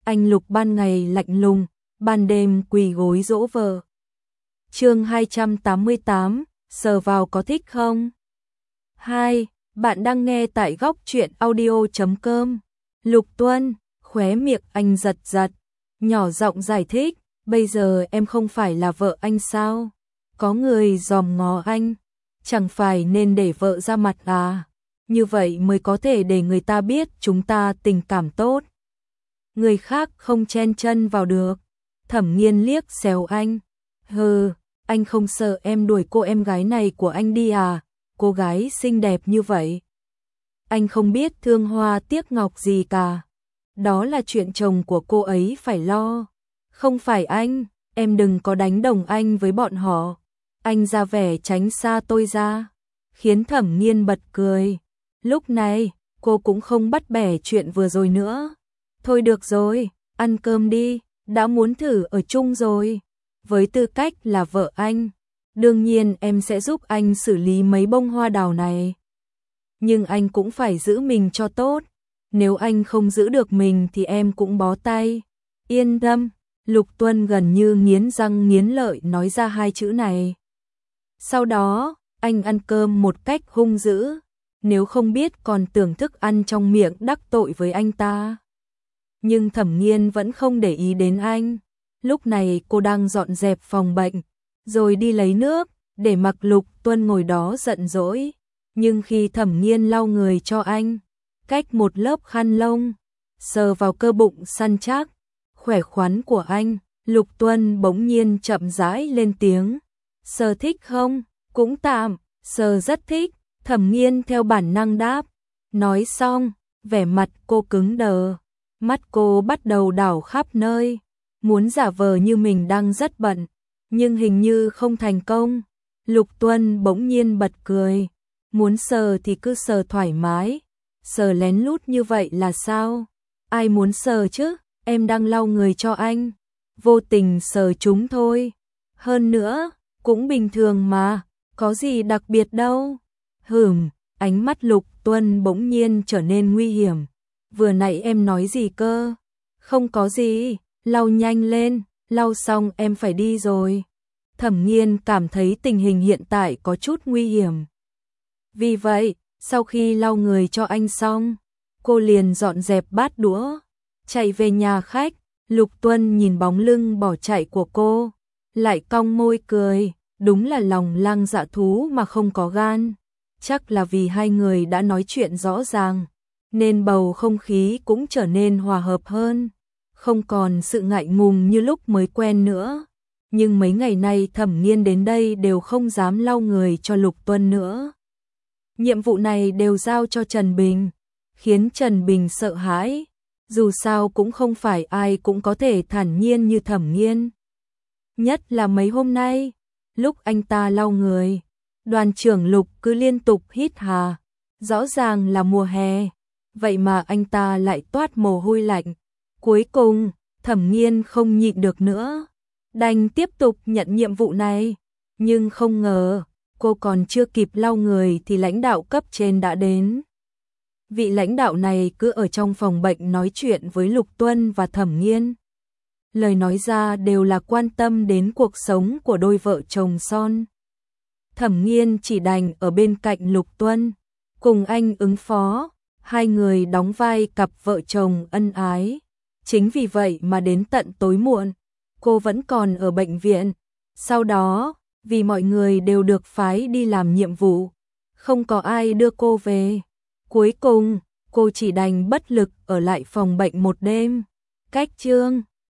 Anh Lục ban ngày lạnh lùng, ban đêm quỳ gối dỗ vợ. Chương 288, sờ vào có thích không? 2. Bạn đang nghe tại góc truyện audio.com. Lục Tuân, khóe miệng anh giật giật, nhỏ giọng giải thích, bây giờ em không phải là vợ anh sao? Có người dòm ngó anh, chẳng phải nên để vợ ra mặt à? Như vậy mới có thể để người ta biết chúng ta tình cảm tốt. Người khác không chen chân vào được. Thẩm Nghiên liếc xéo anh. Hừ, anh không sợ em đuổi cô em gái này của anh đi à? Cô gái xinh đẹp như vậy. Anh không biết thương hoa tiếc ngọc gì cả. Đó là chuyện chồng của cô ấy phải lo. Không phải anh, em đừng có đánh đồng anh với bọn họ. Anh ra vẻ tránh xa tôi ra. Khiến Thẩm Nghiên bật cười. Lúc này, cô cũng không bắt bẻ chuyện vừa rồi nữa. Thôi được rồi, ăn cơm đi, đã muốn thử ở chung rồi. Với tư cách là vợ anh, đương nhiên em sẽ giúp anh xử lý mấy bông hoa đào này. Nhưng anh cũng phải giữ mình cho tốt. Nếu anh không giữ được mình thì em cũng bó tay. Yên tâm, Lục Tuân gần như nghiến răng nghiến lợi nói ra hai chữ này. Sau đó, anh ăn cơm một cách hung dữ. Nếu không biết còn tưởng thức ăn trong miệng đắc tội với anh ta. Nhưng Thẩm Nghiên vẫn không để ý đến anh. Lúc này cô đang dọn dẹp phòng bệnh, rồi đi lấy nước, để mặc Lục Tuân ngồi đó giận dỗi. Nhưng khi Thẩm Nghiên lau người cho anh, cách một lớp khăn lông, sờ vào cơ bụng săn chắc, khỏe khoắn của anh, Lục Tuân bỗng nhiên chậm rãi lên tiếng. Sờ thích không? Cũng tạm, sờ rất thích. Thẩm Nghiên theo bản năng đáp. Nói xong, vẻ mặt cô cứng đờ. Mắt cô bắt đầu đảo khắp nơi, muốn giả vờ như mình đang rất bận, nhưng hình như không thành công. Lục Tuân bỗng nhiên bật cười, muốn sờ thì cứ sờ thoải mái, sờ lén lút như vậy là sao? Ai muốn sờ chứ, em đang lau người cho anh, vô tình sờ chúng thôi. Hơn nữa, cũng bình thường mà, có gì đặc biệt đâu. Ánh mắt Lục Tuân bỗng nhiên trở nên nguy hiểm. Vừa nãy em nói gì cơ? Không có gì, lau nhanh lên, lau xong em phải đi rồi. Thẩm Nghiên cảm thấy tình hình hiện tại có chút nguy hiểm. Vì vậy, sau khi lau người cho anh xong, cô liền dọn dẹp bát đũa, chạy về nhà khách. Lục Tuân nhìn bóng lưng bỏ chạy của cô, lại cong môi cười, đúng là lòng lang dạ thú mà không có gan. Chắc là vì hai người đã nói chuyện rõ ràng, nên bầu không khí cũng trở nên hòa hợp hơn, không còn sự ngại ngùng như lúc mới quen nữa. Nhưng mấy ngày nay Thẩm Nghiên đến đây đều không dám lau người cho Lục Tuân nữa. Nhiệm vụ này đều giao cho Trần Bình, khiến Trần Bình sợ hãi, dù sao cũng không phải ai cũng có thể thản nhiên như Thẩm Nghiên. Nhất là mấy hôm nay, lúc anh ta lau người, Đoàn trưởng Lục cứ liên tục hít hà, rõ ràng là mùa hè, vậy mà anh ta lại toát mồ hôi lạnh. Cuối cùng, Thẩm Nghiên không nhịn được nữa, đành tiếp tục nhận nhiệm vụ này, nhưng không ngờ, cô còn chưa kịp lau người thì lãnh đạo cấp trên đã đến. Vị lãnh đạo này cứ ở trong phòng bệnh nói chuyện với Lục Tuân và Thẩm Nghiên. Lời nói ra đều là quan tâm đến cuộc sống của đôi vợ chồng son. Thẩm Nghiên chỉ đành ở bên cạnh Lục Tuân, cùng anh ứng phó, hai người đóng vai cặp vợ chồng ân ái. Chính vì vậy mà đến tận tối muộn, cô vẫn còn ở bệnh viện. Sau đó, vì mọi người đều được phái đi làm nhiệm vụ, không có ai đưa cô về. Cuối cùng, cô chỉ đành bất lực ở lại phòng bệnh một đêm. Cách chương